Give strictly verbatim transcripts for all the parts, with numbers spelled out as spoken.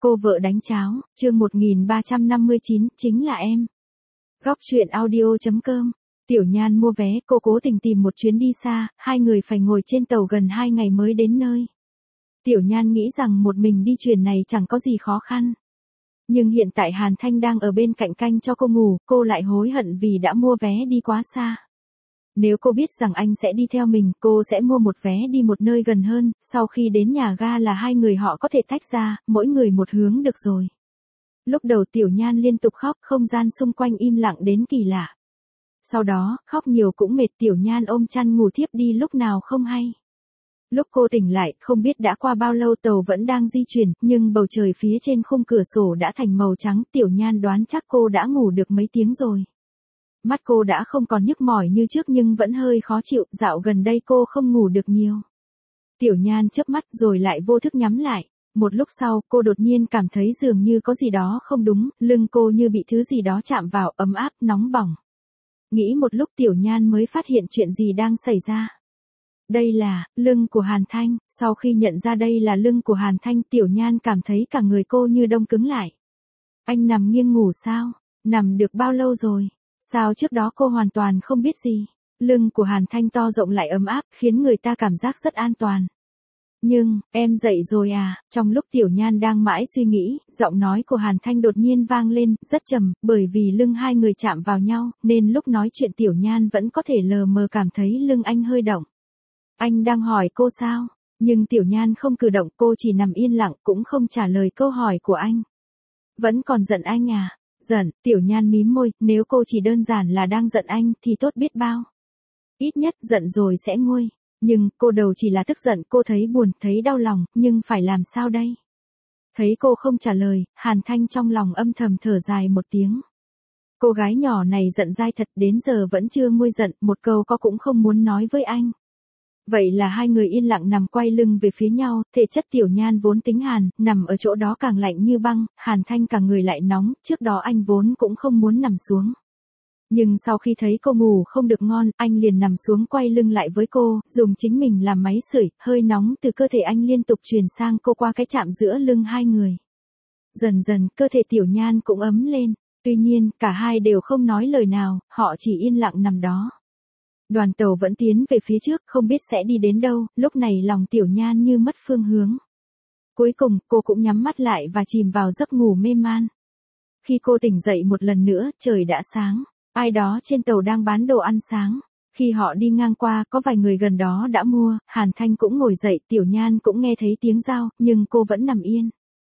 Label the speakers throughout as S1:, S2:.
S1: Cô vợ đánh cháo, chương một nghìn ba trăm năm mươi chín, chính là em. Góc truyện audio chấm com. Tiểu Nhan mua vé, cô cố tình tìm một chuyến đi xa, hai người phải ngồi trên tàu gần hai ngày mới đến nơi. Tiểu Nhan nghĩ rằng một mình đi chuyển này chẳng có gì khó khăn. Nhưng hiện tại Hàn Thanh đang ở bên cạnh canh cho cô ngủ, cô lại hối hận vì đã mua vé đi quá xa. Nếu cô biết rằng anh sẽ đi theo mình, cô sẽ mua một vé đi một nơi gần hơn, sau khi đến nhà ga là hai người họ có thể tách ra, mỗi người một hướng được rồi. Lúc đầu Tiểu Nhan liên tục khóc, không gian xung quanh im lặng đến kỳ lạ. Sau đó, khóc nhiều cũng mệt, Tiểu Nhan ôm chăn ngủ thiếp đi lúc nào không hay. Lúc cô tỉnh lại, không biết đã qua bao lâu, tàu vẫn đang di chuyển, nhưng bầu trời phía trên khung cửa sổ đã thành màu trắng, Tiểu Nhan đoán chắc cô đã ngủ được mấy tiếng rồi. Mắt cô đã không còn nhức mỏi như trước nhưng vẫn hơi khó chịu, dạo gần đây cô không ngủ được nhiều. Tiểu Nhan chớp mắt rồi lại vô thức nhắm lại. Một lúc sau, cô đột nhiên cảm thấy dường như có gì đó không đúng, lưng cô như bị thứ gì đó chạm vào, ấm áp, nóng bỏng. Nghĩ một lúc Tiểu Nhan mới phát hiện chuyện gì đang xảy ra. Đây là lưng của Hàn Thanh. Sau khi nhận ra đây là lưng của Hàn Thanh, Tiểu Nhan cảm thấy cả người cô như đông cứng lại. Anh nằm nghiêng ngủ sao? Nằm được bao lâu rồi? Sao trước đó cô hoàn toàn không biết gì? Lưng của Hàn Thanh to rộng lại ấm áp, khiến người ta cảm giác rất an toàn. Nhưng, em dậy rồi à? Trong lúc Tiểu Nhan đang mãi suy nghĩ, giọng nói của Hàn Thanh đột nhiên vang lên, rất trầm, bởi vì lưng hai người chạm vào nhau, nên lúc nói chuyện Tiểu Nhan vẫn có thể lờ mờ cảm thấy lưng anh hơi động. Anh đang hỏi cô sao? Nhưng Tiểu Nhan không cử động, cô chỉ nằm yên lặng, cũng không trả lời câu hỏi của anh. Vẫn còn giận anh à? Giận, Tiểu Nhan mím môi, nếu cô chỉ đơn giản là đang giận anh thì tốt biết bao. Ít nhất giận rồi sẽ nguôi. Nhưng, cô đầu chỉ là tức giận, cô thấy buồn, thấy đau lòng, nhưng phải làm sao đây? Thấy cô không trả lời, Hàn Thanh trong lòng âm thầm thở dài một tiếng. Cô gái nhỏ này giận dai thật, đến giờ vẫn chưa nguôi giận, một câu có cũng không muốn nói với anh. Vậy là hai người yên lặng nằm quay lưng về phía nhau, thể chất Tiểu Nhan vốn tính hàn, nằm ở chỗ đó càng lạnh như băng, Hàn Thanh cả người lại nóng, trước đó anh vốn cũng không muốn nằm xuống. Nhưng sau khi thấy cô ngủ không được ngon, anh liền nằm xuống quay lưng lại với cô, dùng chính mình làm máy sưởi, hơi nóng từ cơ thể anh liên tục truyền sang cô qua cái chạm giữa lưng hai người. Dần dần, cơ thể Tiểu Nhan cũng ấm lên, tuy nhiên, cả hai đều không nói lời nào, họ chỉ yên lặng nằm đó. Đoàn tàu vẫn tiến về phía trước, không biết sẽ đi đến đâu, lúc này lòng Tiểu Nhan như mất phương hướng. Cuối cùng, cô cũng nhắm mắt lại và chìm vào giấc ngủ mê man. Khi cô tỉnh dậy một lần nữa, trời đã sáng. Ai đó trên tàu đang bán đồ ăn sáng. Khi họ đi ngang qua, có vài người gần đó đã mua, Hàn Thanh cũng ngồi dậy, Tiểu Nhan cũng nghe thấy tiếng dao, nhưng cô vẫn nằm yên.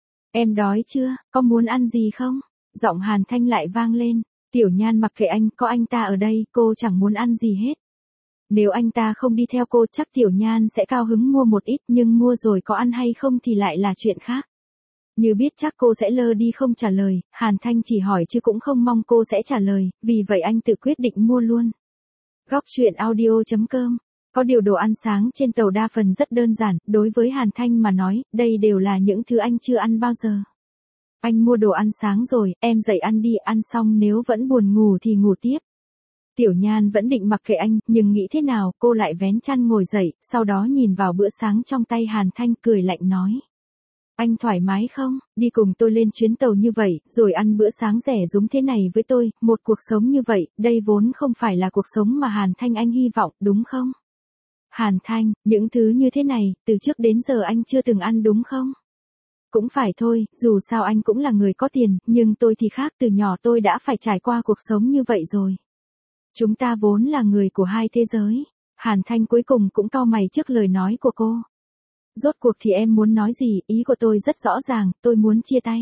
S1: Em đói chưa, có muốn ăn gì không? Giọng Hàn Thanh lại vang lên. Tiểu Nhan mặc kệ anh, có anh ta ở đây, cô chẳng muốn ăn gì hết. Nếu anh ta không đi theo cô chắc Tiểu Nhan sẽ cao hứng mua một ít, nhưng mua rồi có ăn hay không thì lại là chuyện khác. Như biết chắc cô sẽ lơ đi không trả lời, Hàn Thanh chỉ hỏi chứ cũng không mong cô sẽ trả lời, vì vậy anh tự quyết định mua luôn. Góc truyện audio chấm com. Có điều đồ ăn sáng trên tàu đa phần rất đơn giản, đối với Hàn Thanh mà nói, đây đều là những thứ anh chưa ăn bao giờ. Anh mua đồ ăn sáng rồi, em dậy ăn đi, ăn xong nếu vẫn buồn ngủ thì ngủ tiếp. Tiểu Nhan vẫn định mặc kệ anh, nhưng nghĩ thế nào, cô lại vén chăn ngồi dậy, sau đó nhìn vào bữa sáng trong tay Hàn Thanh cười lạnh nói. Anh thoải mái không, đi cùng tôi lên chuyến tàu như vậy, rồi ăn bữa sáng rẻ rúm thế này với tôi, một cuộc sống như vậy, đây vốn không phải là cuộc sống mà Hàn Thanh anh hy vọng, đúng không? Hàn Thanh, những thứ như thế này, từ trước đến giờ anh chưa từng ăn đúng không? Cũng phải thôi, dù sao anh cũng là người có tiền, nhưng tôi thì khác, từ nhỏ tôi đã phải trải qua cuộc sống như vậy rồi. Chúng ta vốn là người của hai thế giới. Hàn Thanh cuối cùng cũng cau mày trước lời nói của cô. Rốt cuộc thì em muốn nói gì, ý của tôi rất rõ ràng, tôi muốn chia tay.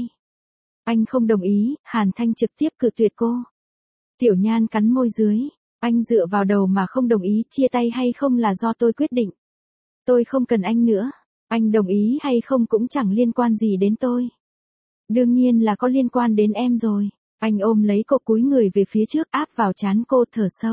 S1: Anh không đồng ý, Hàn Thanh trực tiếp cự tuyệt cô. Tiểu Nhan cắn môi dưới, anh dựa vào đầu mà không đồng ý, chia tay hay không là do tôi quyết định. Tôi không cần anh nữa, anh đồng ý hay không cũng chẳng liên quan gì đến tôi. Đương nhiên là có liên quan đến em rồi. Anh ôm lấy cô cúi người về phía trước áp vào trán cô thở sâu.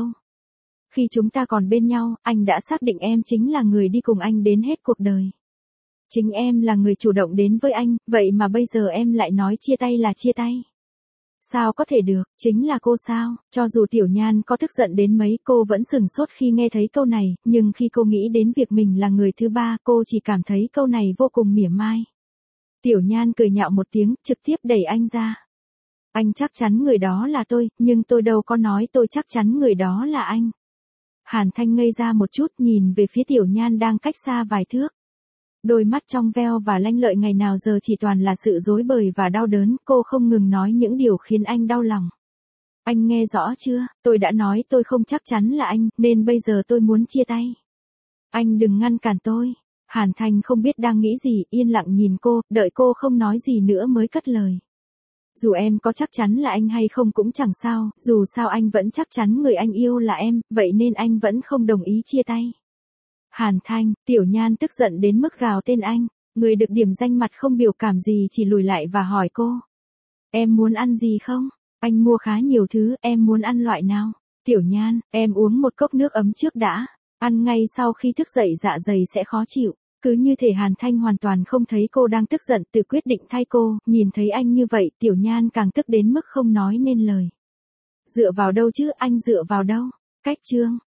S1: Khi chúng ta còn bên nhau, anh đã xác định em chính là người đi cùng anh đến hết cuộc đời. Chính em là người chủ động đến với anh, vậy mà bây giờ em lại nói chia tay là chia tay. Sao có thể được, chính là cô sao, cho dù Tiểu Nhan có tức giận đến mấy cô vẫn sửng sốt khi nghe thấy câu này, nhưng khi cô nghĩ đến việc mình là người thứ ba cô chỉ cảm thấy câu này vô cùng mỉa mai. Tiểu Nhan cười nhạo một tiếng, trực tiếp đẩy anh ra. Anh chắc chắn người đó là tôi, nhưng tôi đâu có nói tôi chắc chắn người đó là anh. Hàn Thanh ngây ra một chút, nhìn về phía Tiểu Nhan đang cách xa vài thước. Đôi mắt trong veo và lanh lợi ngày nào giờ chỉ toàn là sự rối bời và đau đớn, cô không ngừng nói những điều khiến anh đau lòng. Anh nghe rõ chưa, tôi đã nói tôi không chắc chắn là anh, nên bây giờ tôi muốn chia tay. Anh đừng ngăn cản tôi. Hàn Thanh không biết đang nghĩ gì, yên lặng nhìn cô, đợi cô không nói gì nữa mới cất lời. Dù em có chắc chắn là anh hay không cũng chẳng sao, dù sao anh vẫn chắc chắn người anh yêu là em, vậy nên anh vẫn không đồng ý chia tay. Hàn Thanh, Tiểu Nhan tức giận đến mức gào tên anh, người được điểm danh mặt không biểu cảm gì chỉ lùi lại và hỏi cô. Em muốn ăn gì không? Anh mua khá nhiều thứ, em muốn ăn loại nào? Tiểu Nhan, em uống một cốc nước ấm trước đã, ăn ngay sau khi thức dậy dạ dày sẽ khó chịu. Cứ như thể Hàn Thanh hoàn toàn không thấy cô đang tức giận, tự quyết định thay cô, nhìn thấy anh như vậy, Tiểu Nhan càng tức đến mức không nói nên lời. Dựa vào đâu chứ, anh dựa vào đâu? Cách chương